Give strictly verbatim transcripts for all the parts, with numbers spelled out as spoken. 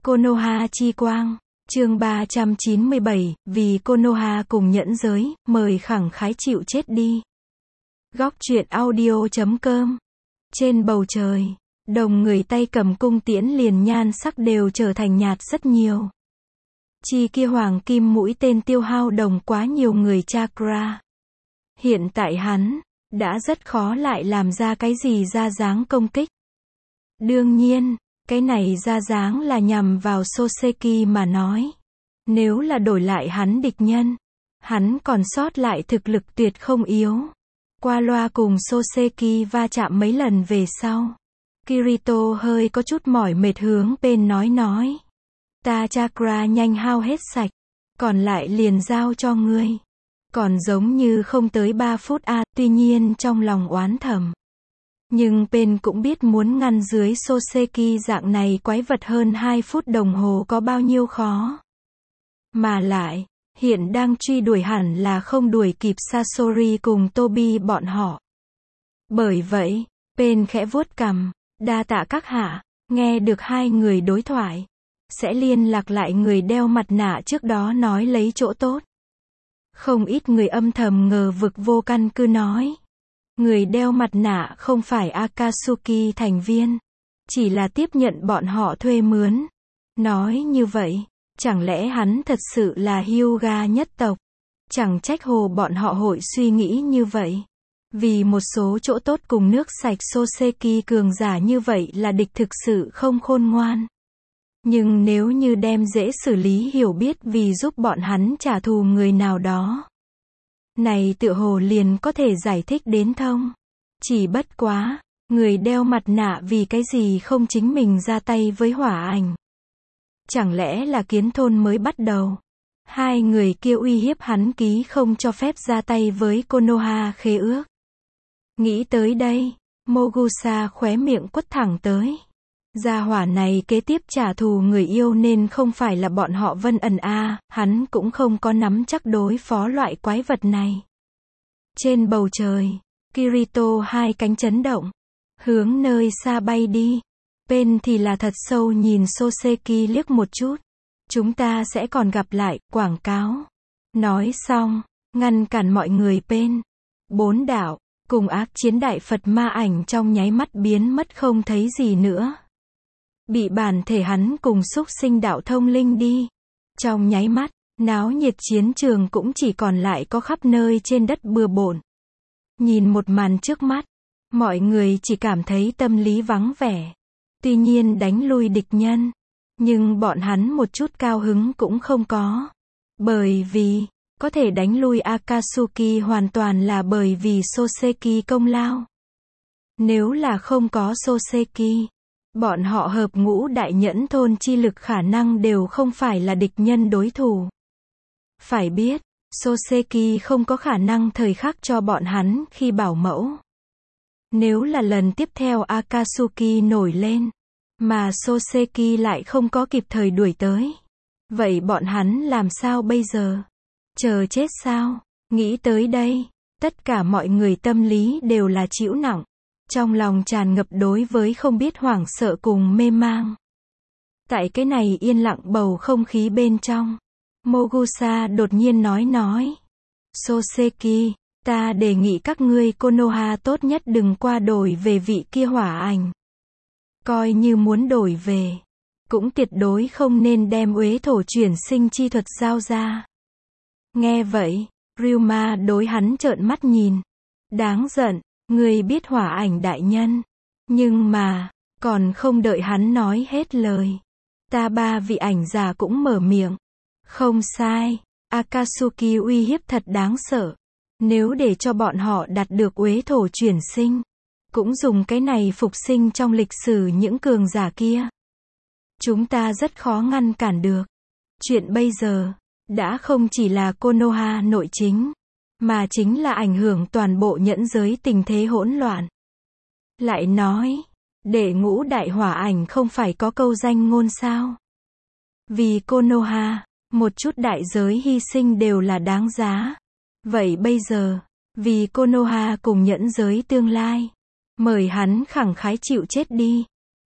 Konoha chi quang, chương ba trăm chín mươi bảy, vì Konoha cùng nhẫn giới, mời khẳng khái chịu chết đi. Góc truyện audio chấm com. Trên bầu trời, đồng người tay cầm cung tiễn liền nhan sắc đều trở thành nhạt rất nhiều. Chi kia hoàng kim mũi tên tiêu hao đồng quá nhiều người chakra. Hiện tại hắn đã rất khó lại làm ra cái gì ra dáng công kích. Đương nhiên, cái này ra dáng là nhằm vào Soseki mà nói. Nếu là đổi lại hắn địch nhân, hắn còn sót lại thực lực tuyệt không yếu. Qua loa cùng Soseki va chạm mấy lần về sau, Kirito hơi có chút mỏi mệt hướng bên nói nói. Ta chakra nhanh hao hết sạch, còn lại liền giao cho ngươi. Còn giống như không tới ba phút a, à, tuy nhiên trong lòng oán thầm. Nhưng bên cũng biết muốn ngăn dưới Soseki dạng này quái vật hơn hai phút đồng hồ có bao nhiêu khó. Mà lại, hiện đang truy đuổi hẳn là không đuổi kịp Sasori cùng Tobi bọn họ. Bởi vậy, bên khẽ vuốt cằm, đa tạ các hạ, nghe được hai người đối thoại. Sẽ liên lạc lại người đeo mặt nạ trước đó nói lấy chỗ tốt. Không ít người âm thầm ngờ vực vô căn cứ nói. Người đeo mặt nạ không phải Akatsuki thành viên, chỉ là tiếp nhận bọn họ thuê mướn. Nói như vậy, chẳng lẽ hắn thật sự là Hyuga nhất tộc? Chẳng trách hồ bọn họ hội suy nghĩ như vậy. Vì một số chỗ tốt cùng nước sạch Soseki cường giả như vậy là địch thực sự không khôn ngoan. Nhưng nếu như đem dễ xử lý hiểu biết vì giúp bọn hắn trả thù người nào đó. Này tựa hồ liền có thể giải thích đến thông. Chỉ bất quá, người đeo mặt nạ vì cái gì không chính mình ra tay với hỏa ảnh. Chẳng lẽ là kiến thôn mới bắt đầu. Hai người kia uy hiếp hắn ký không cho phép ra tay với Konoha khế ước. Nghĩ tới đây, Mogusa khóe miệng quất thẳng tới. Gia hỏa này kế tiếp trả thù người yêu nên không phải là bọn họ Vân Ẩn a, à, hắn cũng không có nắm chắc đối phó loại quái vật này. Trên bầu trời, Kirito hai cánh chấn động, hướng nơi xa bay đi. Bên thì là thật sâu nhìn Soseki liếc một chút. Chúng ta sẽ còn gặp lại, quảng cáo. Nói xong, ngăn cản mọi người bên. Bốn đạo, cùng ác chiến đại Phật ma ảnh trong nháy mắt biến mất không thấy gì nữa. Bị bản thể hắn cùng xúc sinh đạo thông linh đi. Trong nháy mắt, náo nhiệt chiến trường cũng chỉ còn lại có khắp nơi trên đất bừa bộn. Nhìn một màn trước mắt, mọi người chỉ cảm thấy tâm lý vắng vẻ. Tuy nhiên đánh lui địch nhân, nhưng bọn hắn một chút cao hứng cũng không có. Bởi vì, có thể đánh lui Akatsuki hoàn toàn là bởi vì Soseki công lao. Nếu là không có Soseki, bọn họ hợp ngũ đại nhẫn thôn chi lực khả năng đều không phải là địch nhân đối thủ. Phải biết, Soseki không có khả năng thời khắc cho bọn hắn khi bảo mẫu. Nếu là lần tiếp theo Akatsuki nổi lên, mà Soseki lại không có kịp thời đuổi tới. Vậy bọn hắn làm sao bây giờ? Chờ chết sao? Nghĩ tới đây, tất cả mọi người tâm lý đều là chịu nặng. Trong lòng tràn ngập đối với không biết hoảng sợ cùng mê mang. Tại cái này yên lặng bầu không khí bên trong, Mogusa đột nhiên nói nói. Soseki, ta đề nghị các ngươi Konoha tốt nhất đừng qua đổi về vị kia hỏa ảnh. Coi như muốn đổi về, cũng tuyệt đối không nên đem uế thổ chuyển sinh chi thuật giao ra. Nghe vậy, Ryuma đối hắn trợn mắt nhìn. Đáng giận. Ngươi biết hỏa ảnh đại nhân. Nhưng mà, còn không đợi hắn nói hết lời. Ta ba vị ảnh già cũng mở miệng. Không sai, Akatsuki uy hiếp thật đáng sợ. Nếu để cho bọn họ đạt được uế thổ chuyển sinh, cũng dùng cái này phục sinh trong lịch sử những cường giả kia. Chúng ta rất khó ngăn cản được. Chuyện bây giờ, đã không chỉ là Konoha nội chính. Mà chính là ảnh hưởng toàn bộ nhẫn giới tình thế hỗn loạn. Lại nói, đệ ngũ đại hỏa ảnh không phải có câu danh ngôn sao? Vì Konoha, một chút đại giới hy sinh đều là đáng giá. Vậy bây giờ, vì Konoha cùng nhẫn giới tương lai, mời hắn khẳng khái chịu chết đi.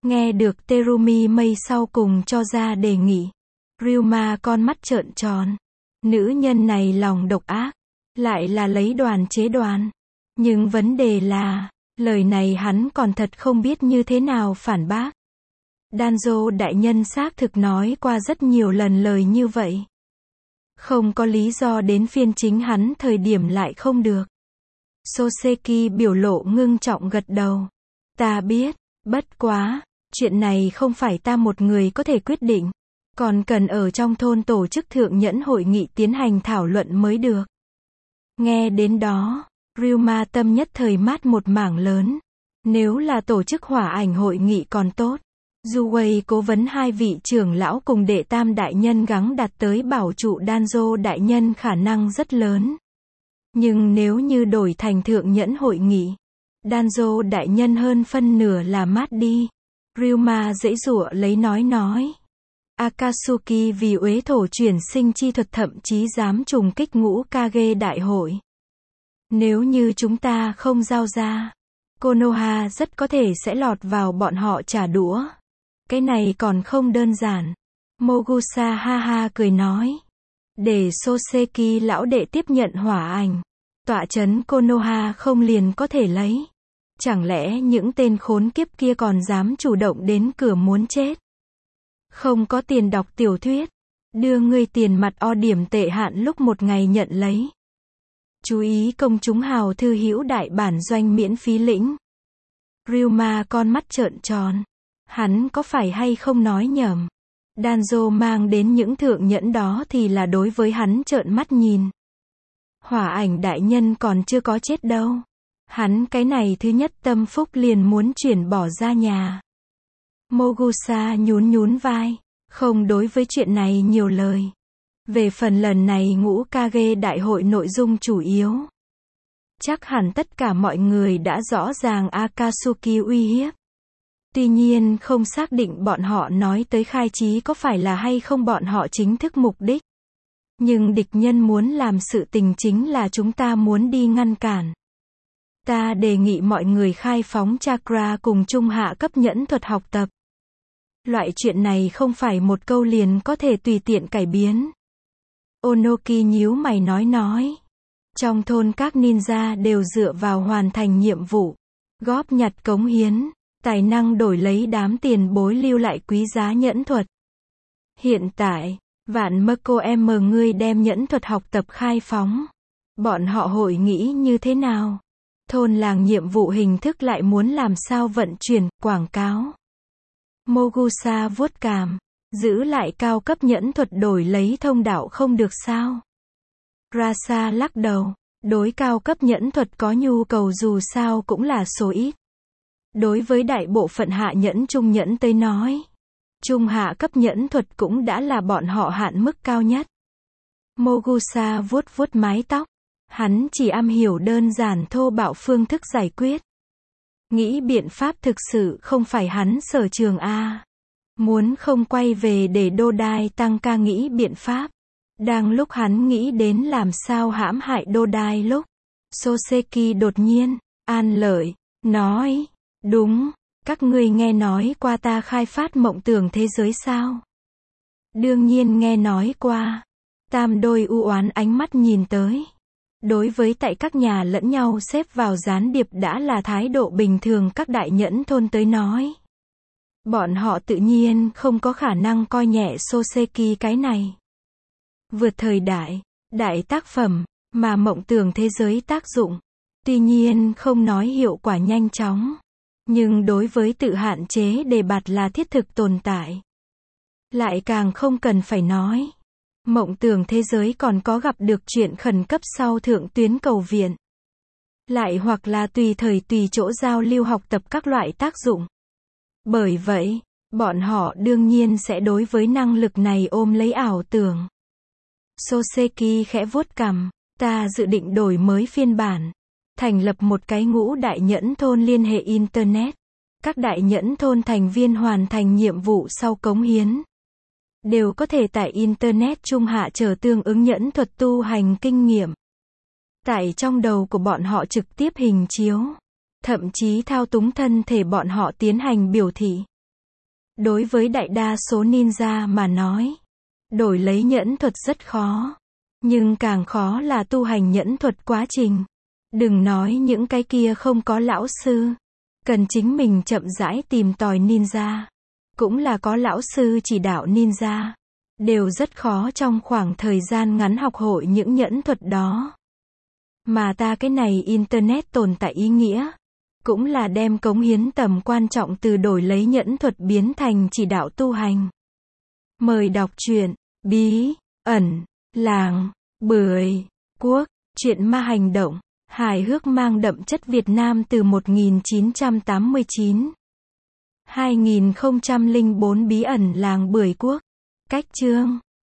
Nghe được Terumi Mây sau cùng cho ra đề nghị. Ryuma con mắt trợn tròn. Nữ nhân này lòng độc ác. Lại là lấy đoàn chế đoàn. Nhưng vấn đề là, lời này hắn còn thật không biết như thế nào phản bác. Danzo đại nhân xác thực nói qua rất nhiều lần lời như vậy. Không có lý do đến phiên chính hắn thời điểm lại không được. Soseki biểu lộ ngưng trọng gật đầu. Ta biết, bất quá, chuyện này không phải ta một người có thể quyết định. Còn cần ở trong thôn tổ chức thượng nhẫn hội nghị tiến hành thảo luận mới được. Nghe đến đó, Ryuma tâm nhất thời mát một mảng lớn. Nếu là tổ chức hỏa ảnh hội nghị còn tốt. Juwei cố vấn hai vị trưởng lão cùng đệ tam đại nhân gắng đạt tới bảo trụ Danzo đại nhân khả năng rất lớn. Nhưng nếu như đổi thành thượng nhẫn hội nghị, Danzo đại nhân hơn phân nửa là mát đi. Ryuma dễ dụa lấy nói nói. Akatsuki vì uế thổ chuyển sinh chi thuật thậm chí dám trùng kích ngũ Kage đại hội. Nếu như chúng ta không giao ra, Konoha rất có thể sẽ lọt vào bọn họ trả đũa. Cái này còn không đơn giản. Mogusa ha ha cười nói. Để Soseki lão đệ tiếp nhận hỏa ảnh. Tọa trấn Konoha không liền có thể lấy. Chẳng lẽ những tên khốn kiếp kia còn dám chủ động đến cửa muốn chết? Không có tiền đọc tiểu thuyết. Đưa ngươi tiền mặt o điểm tệ hạn lúc một ngày nhận lấy. Chú ý công chúng hào thư hữu đại bản doanh miễn phí lĩnh. Ryuma con mắt trợn tròn. Hắn có phải hay không nói nhầm? Danzo mang đến những thượng nhẫn đó thì là đối với hắn trợn mắt nhìn. Hỏa ảnh đại nhân còn chưa có chết đâu. Hắn cái này thứ nhất tâm phúc liền muốn chuyển bỏ ra nhà. Mogusa nhún nhún vai. Không đối với chuyện này nhiều lời. Về phần lần này ngũ Kage đại hội nội dung chủ yếu. Chắc hẳn tất cả mọi người đã rõ ràng Akatsuki uy hiếp. Tuy nhiên không xác định bọn họ nói tới khai trí có phải là hay không bọn họ chính thức mục đích. Nhưng địch nhân muốn làm sự tình chính là chúng ta muốn đi ngăn cản. Ta đề nghị mọi người khai phóng chakra cùng trung hạ cấp nhẫn thuật học tập. Loại chuyện này không phải một câu liền có thể tùy tiện cải biến. Onoki nhíu mày nói nói. Trong thôn các ninja đều dựa vào hoàn thành nhiệm vụ, góp nhặt cống hiến, tài năng đổi lấy đám tiền bối lưu lại quý giá nhẫn thuật. Hiện tại, vạn mơ cô em mờ ngươi đem nhẫn thuật học tập khai phóng. Bọn họ hội nghĩ như thế nào? Thôn làng nhiệm vụ hình thức lại muốn làm sao vận chuyển, quảng cáo. Mogusa vuốt cằm, giữ lại cao cấp nhẫn thuật đổi lấy thông đạo không được sao? Rasa lắc đầu, đối cao cấp nhẫn thuật có nhu cầu dù sao cũng là số ít. Đối với đại bộ phận hạ nhẫn trung nhẫn tới nói, trung hạ cấp nhẫn thuật cũng đã là bọn họ hạn mức cao nhất. Mogusa vuốt vuốt mái tóc, hắn chỉ am hiểu đơn giản thô bạo phương thức giải quyết. Nghĩ biện pháp thực sự không phải hắn sở trường a. Muốn không quay về để Đô Đai tăng ca nghĩ biện pháp. Đang lúc hắn nghĩ đến làm sao hãm hại Đô Đai lúc, Soseki đột nhiên, an lợi, nói, đúng, các ngươi nghe nói qua ta khai phát mộng tưởng thế giới sao? Đương nhiên nghe nói qua. Tam đôi u oán ánh mắt nhìn tới. Đối với tại các nhà lẫn nhau xếp vào gián điệp đã là thái độ bình thường các đại nhẫn thôn tới nói. Bọn họ tự nhiên không có khả năng coi nhẹ Soseki cái này. Vượt thời đại, đại tác phẩm, mà mộng tưởng thế giới tác dụng. Tuy nhiên không nói hiệu quả nhanh chóng. Nhưng đối với tự hạn chế đề bạt là thiết thực tồn tại. Lại càng không cần phải nói. Mộng tưởng thế giới còn có gặp được chuyện khẩn cấp sau thượng tuyến cầu viện. Lại hoặc là tùy thời tùy chỗ giao lưu học tập các loại tác dụng. Bởi vậy, bọn họ đương nhiên sẽ đối với năng lực này ôm lấy ảo tưởng. Soseki khẽ vuốt cằm, ta dự định đổi mới phiên bản. Thành lập một cái ngũ đại nhẫn thôn liên hệ Internet. Các đại nhẫn thôn thành viên hoàn thành nhiệm vụ sau cống hiến. Đều có thể tại Internet trung hạ trở tương ứng nhẫn thuật tu hành kinh nghiệm. Tại trong đầu của bọn họ trực tiếp hình chiếu. Thậm chí thao túng thân thể bọn họ tiến hành biểu thị. Đối với đại đa số ninja mà nói, đổi lấy nhẫn thuật rất khó. Nhưng càng khó là tu hành nhẫn thuật quá trình. Đừng nói những cái kia không có lão sư. Cần chính mình chậm rãi tìm tòi ninja. Cũng là có lão sư chỉ đạo ninja. Đều rất khó trong khoảng thời gian ngắn học hội những nhẫn thuật đó. Mà ta cái này internet tồn tại ý nghĩa. Cũng là đem cống hiến tầm quan trọng từ đổi lấy nhẫn thuật biến thành chỉ đạo tu hành. Mời đọc truyện Bí ẩn làng Bưởi Quốc, truyện ma hành động, hài hước mang đậm chất Việt Nam từ một nghìn chín trăm tám mươi chín. hai nghìn không trăm lẻ bốn Bí ẩn làng Bưởi Quốc. Cách chương